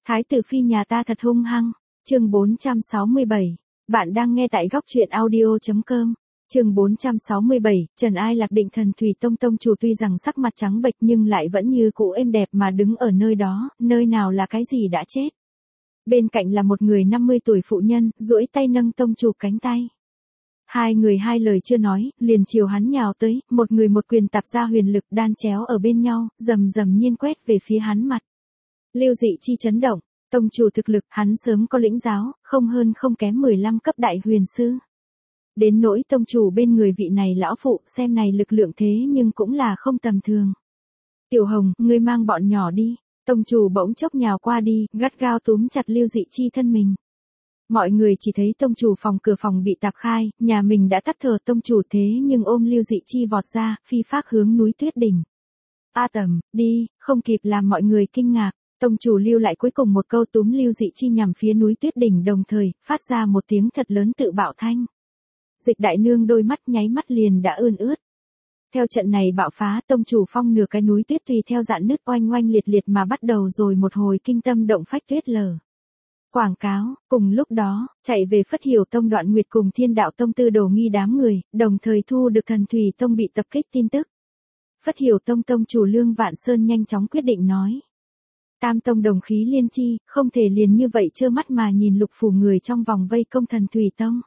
Thái tử phi nhà ta thật hung hăng. Chương 467. Bạn đang nghe tại góc truyện audio.com. Chương 467, Trần Ai Lạc định Thần Thủy Tông tông chủ tuy rằng sắc mặt trắng bệch nhưng lại vẫn như cũ êm đẹp mà đứng ở nơi đó, nơi nào là cái gì đã chết. Bên cạnh là một người 50 tuổi phụ nhân, duỗi tay nâng tông chủ cánh tay. Hai người hai lời chưa nói, liền chiều hắn nhào tới, một người một quyền tạp ra huyền lực đan chéo ở bên nhau, rầm rầm nhiên quét về phía hắn mặt. Lưu Dị Chi chấn động, tông chủ thực lực, hắn sớm có lĩnh giáo, không hơn không kém 15 cấp đại huyền sư. Đến nỗi tông chủ bên người vị này lão phụ, xem này lực lượng thế nhưng cũng là không tầm thường. Tiểu Hồng, ngươi mang bọn nhỏ đi. Tông chủ bỗng chốc nhào qua đi, gắt gao túm chặt Lưu Dị Chi thân mình. Mọi người chỉ thấy tông chủ cửa phòng bị tạc khai, nhà mình đã tắt thở tông chủ thế nhưng ôm Lưu Dị Chi vọt ra, phi phác hướng núi Tuyết Đỉnh. A Tầm, đi, không kịp làm mọi người kinh ngạc. Tông chủ lưu lại cuối cùng một câu túm Lưu Dị Chi nhằm phía núi Tuyết Đỉnh đồng thời, phát ra một tiếng thật lớn tự bạo thanh. Dịch đại nương đôi mắt nháy mắt liền đã ươn ướt. Theo trận này bạo phá, tông chủ phong nửa cái núi tuyết tùy theo dạn nứt oanh oanh liệt liệt mà bắt đầu rồi một hồi kinh tâm động phách tuyết lở. Quảng cáo, cùng lúc đó, chạy về Phất Hiểu Tông Đoạn Nguyệt cùng Thiên Đạo Tông Tư Đồ Nghi đám người, đồng thời thu được Thần Thủy Tông bị tập kích tin tức. Phất Hiểu Tông tông chủ Lương Vạn Sơn nhanh chóng quyết định nói. Tam tông đồng khí liên chi, không thể liền như vậy trơ mắt mà nhìn lục phủ người trong vòng vây công Thần Thủy Tông.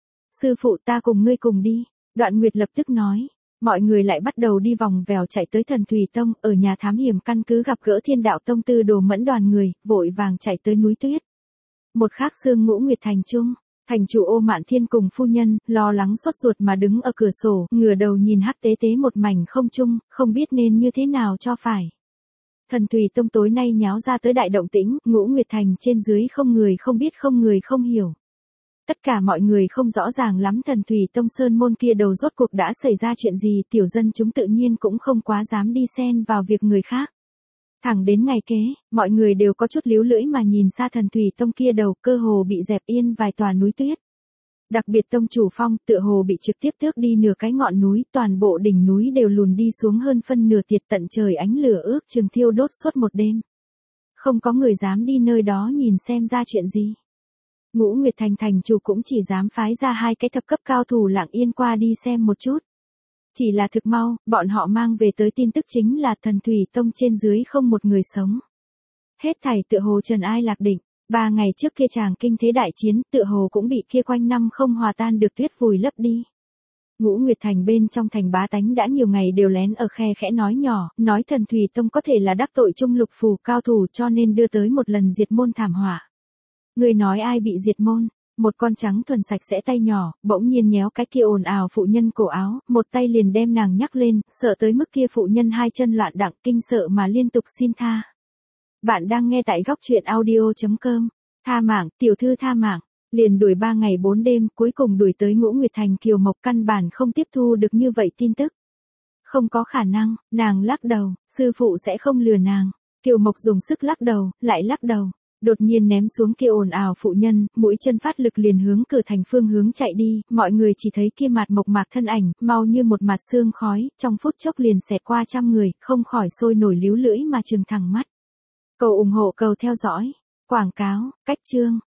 Sư phụ ta cùng ngươi cùng đi, Đoạn Nguyệt lập tức nói. Mọi người lại bắt đầu đi vòng vèo chạy tới Thần Thủy Tông, ở nhà thám hiểm căn cứ gặp gỡ Thiên Đạo Tông Tư Đồ Mẫn đoàn người, vội vàng chạy tới núi tuyết. Một khác Sương Ngũ Nguyệt thành trung, thành chủ Ô Mạn Thiên cùng phu nhân, lo lắng sốt ruột mà đứng ở cửa sổ, ngửa đầu nhìn hắc tế tế một mảnh không trung, không biết nên như thế nào cho phải. Thần Thủy Tông tối nay nháo ra tới đại động tĩnh, Ngũ Nguyệt thành trên dưới không người không biết không người không hiểu. Tất cả mọi người không rõ ràng lắm Thần Thủy Tông Sơn môn kia đầu rốt cuộc đã xảy ra chuyện gì, tiểu dân chúng tự nhiên cũng không quá dám đi xen vào việc người khác. Thẳng đến ngày kế, mọi người đều có chút líu lưỡi mà nhìn xa Thần Thủy Tông kia đầu, cơ hồ bị dẹp yên vài tòa núi tuyết. Đặc biệt tông chủ phong, tựa hồ bị trực tiếp tước đi nửa cái ngọn núi, toàn bộ đỉnh núi đều lùn đi xuống hơn phân nửa tiệt, tận trời ánh lửa ước chừng thiêu đốt suốt một đêm. Không có người dám đi nơi đó nhìn xem ra chuyện gì. Ngũ Nguyệt thành thành chủ cũng chỉ dám phái ra 2 cái thập cấp cao thủ lặng yên qua đi xem một chút. Chỉ là thực mau, bọn họ mang về tới tin tức chính là Thần Thủy Tông trên dưới không một người sống. Hết thảy tựa hồ Trần Ai Lạc định, 3 ngày trước kia chàng kinh thế đại chiến, tựa hồ cũng bị kia quanh năm không hòa tan được tuyết vùi lấp đi. Ngũ Nguyệt thành bên trong thành bá tánh đã nhiều ngày đều lén ở khe khẽ nói nhỏ, nói Thần Thủy Tông có thể là đắc tội trung lục phù cao thủ cho nên đưa tới một lần diệt môn thảm họa. Người nói ai bị diệt môn? Một con trắng thuần sạch sẽ tay nhỏ, bỗng nhiên nhéo cái kia ồn ào phụ nhân cổ áo, một tay liền đem nàng nhắc lên, sợ tới mức kia phụ nhân 2 chân loạn đặng, kinh sợ mà liên tục xin tha. Bạn đang nghe tại góc truyện audio.com. Tha mạng, tiểu thư tha mạng. Liền đuổi 3 ngày 4 đêm, cuối cùng đuổi tới Ngũ Nguyệt thành Kiều Mộc căn bản không tiếp thu được như vậy tin tức. Không có khả năng, nàng lắc đầu, sư phụ sẽ không lừa nàng. Kiều Mộc dùng sức lắc đầu, lại lắc đầu. Đột nhiên ném xuống kia ồn ào phụ nhân, mũi chân phát lực liền hướng cửa thành phương hướng chạy đi, mọi người chỉ thấy kia mặt mộc mạc thân ảnh, mau như một mặt sương khói, trong phút chốc liền xẹt qua trăm người, không khỏi sôi nổi líu lưỡi mà trừng thẳng mắt. Cầu ủng hộ cầu theo dõi, quảng cáo, cách chương.